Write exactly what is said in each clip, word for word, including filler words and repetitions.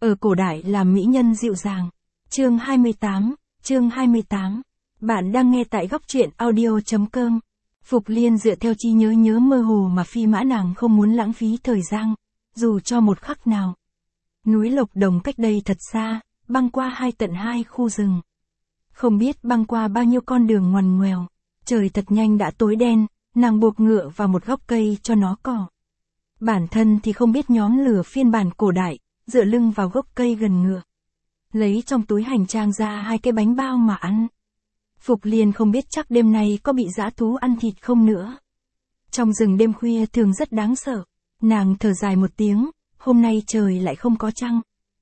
Ở cổ đại làm mỹ nhân dịu dàng. Chương hai mươi tám, chương hai mươi tám. Bạn đang nghe tại góc truyện audio.com. Phục Liên dựa theo trí nhớ nhớ mơ hồ mà phi mã nàng không muốn lãng phí thời gian, dù cho một khắc nào. Núi Lộc Đồng cách đây thật xa, băng qua hai tận hai khu rừng. Không biết băng qua bao nhiêu con đường ngoằn ngoèo, trời thật nhanh đã tối đen, nàng buộc ngựa vào một gốc cây cho nó cỏ. Bản thân thì không biết nhóm lửa phiên bản cổ đại, dựa lưng vào gốc cây gần ngựa. Lấy trong túi hành trang ra hai cái bánh bao mà ăn. Phục Liên không biết chắc đêm nay có bị dã thú ăn thịt không nữa. Trong rừng đêm khuya thường rất đáng sợ. Nàng thở dài một tiếng, hôm nay trời lại không có trăng.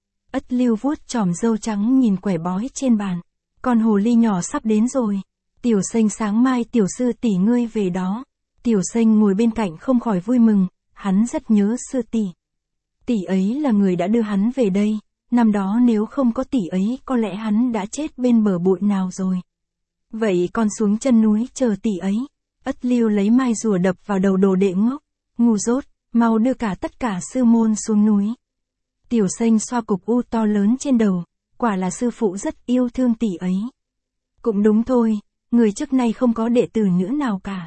Ất Lưu vuốt chòm râu trắng nhìn quẻ bói trên bàn. Con hồ ly nhỏ sắp đến rồi. Tiểu Xanh sáng mai tiểu sư tỷ ngươi về đó. Tiểu Xanh ngồi bên cạnh không khỏi vui mừng, hắn rất nhớ sư tỷ. Tỷ ấy là người đã đưa hắn về đây, năm đó nếu không có tỷ ấy có lẽ hắn đã chết bên bờ bụi nào rồi. Vậy con xuống chân núi chờ tỷ ấy. Ất Lưu lấy mai rùa đập vào đầu đồ đệ ngốc. Ngu dốt, mau đưa cả tất cả sư môn xuống núi. Tiểu Xanh xoa cục u to lớn trên đầu, quả là sư phụ rất yêu thương tỷ ấy. Cũng đúng thôi, người trước nay không có đệ tử nữ nào cả.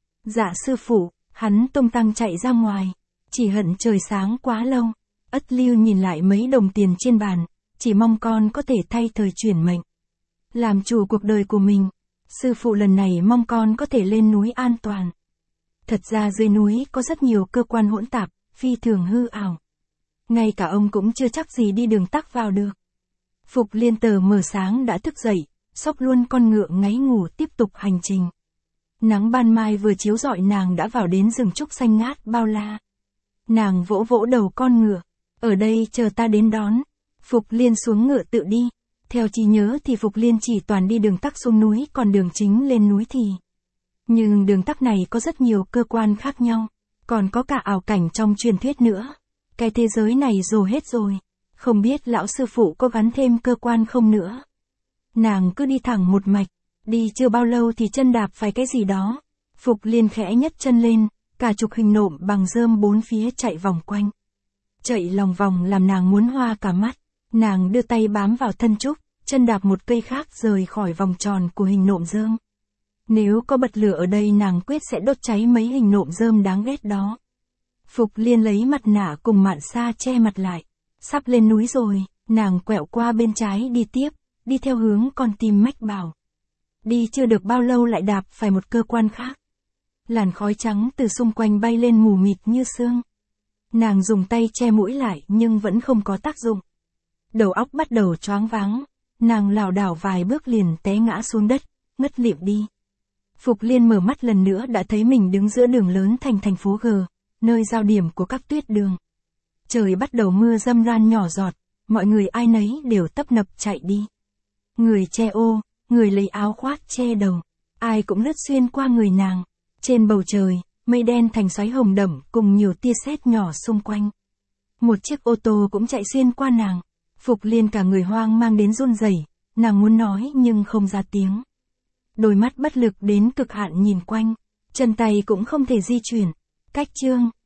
Dạ sư phụ, hắn tung tăng chạy ra ngoài, chỉ hận trời sáng quá lâu. Ất Lưu nhìn lại mấy đồng tiền trên bàn, chỉ mong con có thể thay thời chuyển mệnh, làm chủ cuộc đời của mình. Sư phụ lần này mong con có thể lên núi an toàn. Thật ra dưới núi có rất nhiều cơ quan hỗn tạp, phi thường hư ảo. Ngay cả ông cũng chưa chắc gì đi đường tắc vào được. Phục Liên tờ mờ sáng đã thức dậy, xốc luôn con ngựa ngáy ngủ tiếp tục hành trình. Nắng ban mai vừa chiếu rọi nàng đã vào đến rừng trúc xanh ngát bao la. Nàng vỗ vỗ đầu con ngựa, ở đây chờ ta đến đón. Phục Liên xuống ngựa tự đi. Theo trí nhớ thì Phục Liên chỉ toàn đi đường tắc xuống núi, còn đường chính lên núi thì. Nhưng đường tắc này có rất nhiều cơ quan khác nhau, còn có cả ảo cảnh trong truyền thuyết nữa. Cái thế giới này rồ hết rồi, không biết lão sư phụ có gắn thêm cơ quan không nữa. Nàng cứ đi thẳng một mạch, đi chưa bao lâu thì chân đạp phải cái gì đó. Phục Liên khẽ nhấc chân lên, cả chục hình nộm bằng rơm bốn phía chạy vòng quanh. Chạy lòng vòng làm nàng muốn hoa cả mắt. Nàng đưa tay bám vào thân trúc, chân đạp một cây khác rời khỏi vòng tròn của hình nộm rơm. Nếu có bật lửa ở đây nàng quyết sẽ đốt cháy mấy hình nộm rơm đáng ghét đó. Phục Liên lấy mặt nạ cùng mạn sa che mặt lại. Sắp lên núi rồi, nàng quẹo qua bên trái đi tiếp, đi theo hướng con tim mách bảo. Đi chưa được bao lâu lại đạp phải một cơ quan khác. Làn khói trắng từ xung quanh bay lên mù mịt như sương. Nàng dùng tay che mũi lại nhưng vẫn không có tác dụng. Đầu óc bắt đầu choáng váng, nàng lảo đảo vài bước liền té ngã xuống đất, ngất lịm đi. Phục Liên mở mắt lần nữa đã thấy mình đứng giữa đường lớn thành thành phố G, nơi giao điểm của các tuyết đường. Trời bắt đầu mưa râm ran nhỏ giọt, mọi người ai nấy đều tấp nập chạy đi. Người che ô, người lấy áo khoác che đầu, ai cũng lướt xuyên qua người nàng. Trên bầu trời, mây đen thành xoáy hồng đậm cùng nhiều tia sét nhỏ xung quanh. Một chiếc ô tô cũng chạy xuyên qua nàng. Phục Liên cả người hoang mang đến run rẩy, nàng muốn nói nhưng không ra tiếng. Đôi mắt bất lực đến cực hạn nhìn quanh, chân tay cũng không thể di chuyển. Cách chương